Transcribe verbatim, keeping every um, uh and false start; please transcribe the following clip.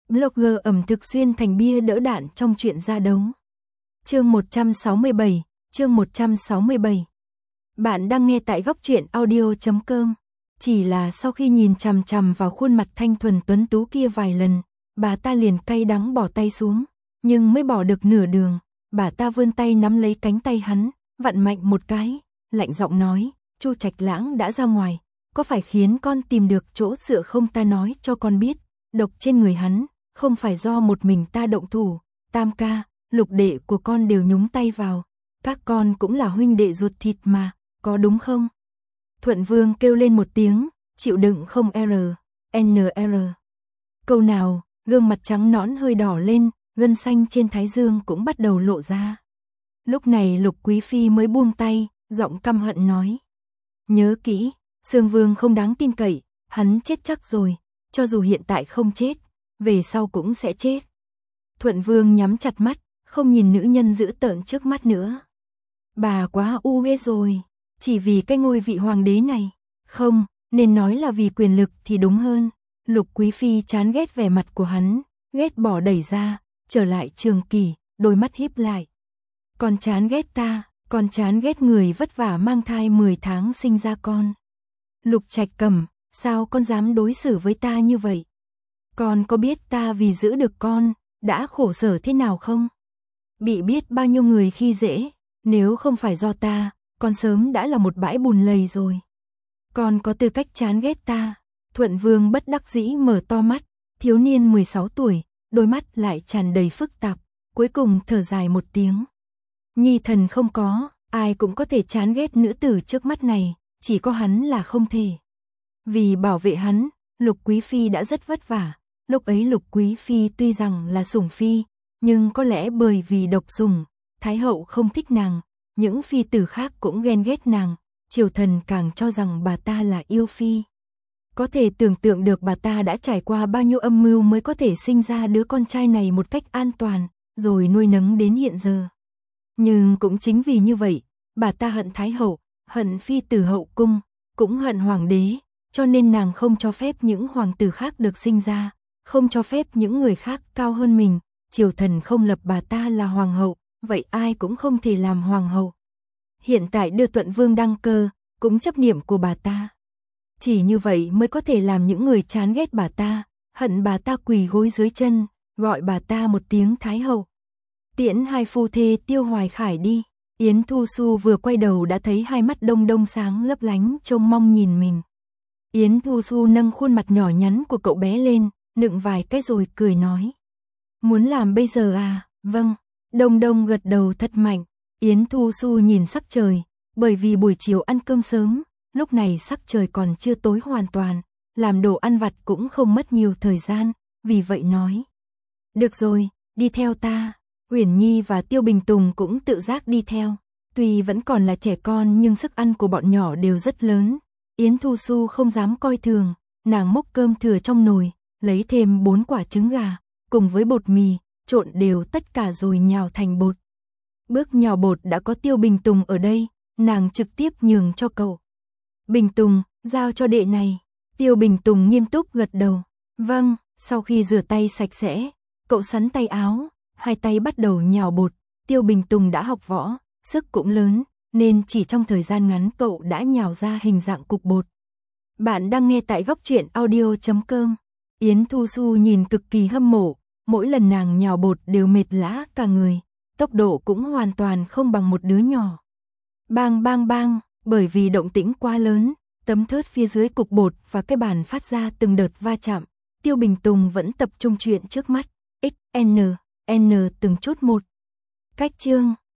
Blogger ẩm thực xuyên thành bia đỡ đạn trong chuyện ra đấu. Chương một trăm sáu mươi bảy, chương một trăm sáu mươi bảy. Bạn đang nghe tại góc truyện audio chấm com. Chỉ là sau khi nhìn chằm chằm vào khuôn mặt thanh thuần tuấn tú kia vài lần, bà ta liền cay đắng bỏ tay xuống, nhưng mới bỏ được nửa đường, bà ta vươn tay nắm lấy cánh tay hắn, vặn mạnh một cái, lạnh giọng nói, Chu Trạch Lãng đã ra ngoài, có phải khiến con tìm được chỗ dựa không, ta nói cho con biết, độc trên người hắn, không phải do một mình ta động thủ, Tam ca, Lục đệ của con đều nhúng tay vào, các con cũng là huynh đệ ruột thịt mà, có đúng không? Thuận Vương kêu lên một tiếng, chịu đựng không R, N R. Câu nào, gương mặt trắng nõn hơi đỏ lên, gân xanh trên thái dương cũng bắt đầu lộ ra. Lúc này Lục Quý Phi mới buông tay, giọng căm hận nói. Nhớ kỹ, Sương Vương không đáng tin cậy, hắn chết chắc rồi, cho dù hiện tại không chết, về sau cũng sẽ chết. Thuận Vương nhắm chặt mắt, không nhìn nữ nhân dữ tợn trước mắt nữa. Bà quá u uế rồi, chỉ vì cái ngôi vị hoàng đế này, không, nên nói là vì quyền lực thì đúng hơn. Lục Quý Phi chán ghét vẻ mặt của hắn, ghét bỏ đẩy ra, trở lại Trường Kỳ, đôi mắt híp lại. Con chán ghét ta, con chán ghét người vất vả mang thai mười tháng sinh ra con. Lục Trạch Cẩm, sao con dám đối xử với ta như vậy? Con có biết ta vì giữ được con, đã khổ sở thế nào không? Bị biết bao nhiêu người khi dễ, nếu không phải do ta, con sớm đã là một bãi bùn lầy rồi. Con có tư cách chán ghét ta. Thuận Vương bất đắc dĩ mở to mắt, thiếu niên mười sáu tuổi, đôi mắt lại tràn đầy phức tạp, cuối cùng thở dài một tiếng. Nhi thần không có, ai cũng có thể chán ghét nữ tử trước mắt này, chỉ có hắn là không thể. Vì bảo vệ hắn, Lục Quý Phi đã rất vất vả, lúc ấy Lục Quý Phi tuy rằng là sủng phi, nhưng có lẽ bởi vì độc sủng, Thái hậu không thích nàng, những phi tử khác cũng ghen ghét nàng, triều thần càng cho rằng bà ta là yêu phi. Có thể tưởng tượng được bà ta đã trải qua bao nhiêu âm mưu mới có thể sinh ra đứa con trai này một cách an toàn, rồi nuôi nấng đến hiện giờ. Nhưng cũng chính vì như vậy, bà ta hận Thái hậu, hận phi tử hậu cung, cũng hận hoàng đế, cho nên nàng không cho phép những hoàng tử khác được sinh ra, không cho phép những người khác cao hơn mình, triều thần không lập bà ta là hoàng hậu, vậy ai cũng không thể làm hoàng hậu. Hiện tại đưa Thuận Vương đăng cơ, cũng chấp niệm của bà ta. Chỉ như vậy mới có thể làm những người chán ghét bà ta, hận bà ta quỳ gối dưới chân, gọi bà ta một tiếng Thái hậu. Tiễn hai phu thê Tiêu Hoài Khải đi. Yến Thu Xu vừa quay đầu đã thấy hai mắt đông đông sáng lấp lánh trông mong nhìn mình. Yến Thu Xu nâng khuôn mặt nhỏ nhắn của cậu bé lên, nựng vài cái rồi cười nói. Muốn làm bây giờ à? Vâng. Đông đông gật đầu thật mạnh. Yến Thu Xu nhìn sắc trời, bởi vì buổi chiều ăn cơm sớm, lúc này sắc trời còn chưa tối hoàn toàn, làm đồ ăn vặt cũng không mất nhiều thời gian, vì vậy nói. Được rồi, đi theo ta. Uyển Nhi và Tiêu Bình Tùng cũng tự giác đi theo, tuy vẫn còn là trẻ con nhưng sức ăn của bọn nhỏ đều rất lớn. Yến Thu Xu không dám coi thường, nàng múc cơm thừa trong nồi, lấy thêm bốn quả trứng gà, cùng với bột mì, trộn đều tất cả rồi nhào thành bột. Bước nhào bột đã có Tiêu Bình Tùng ở đây, nàng trực tiếp nhường cho cậu. Bình Tùng, giao cho đệ này. Tiêu Bình Tùng nghiêm túc gật đầu. Vâng, sau khi rửa tay sạch sẽ, cậu sắn tay áo, hai tay bắt đầu nhào bột. Tiêu Bình Tùng đã học võ, sức cũng lớn, nên chỉ trong thời gian ngắn cậu đã nhào ra hình dạng cục bột. Bạn đang nghe tại góc truyện audio chấm com. Yến Thu Xu nhìn cực kỳ hâm mộ, mỗi lần nàng nhào bột đều mệt lã cả người, tốc độ cũng hoàn toàn không bằng một đứa nhỏ. Bang bang bang, bởi vì động tĩnh quá lớn, tấm thớt phía dưới cục bột và cái bàn phát ra từng đợt va chạm. Tiêu Bình Tùng vẫn tập trung chuyện trước mắt, x, n, n từng chút một. Cách chương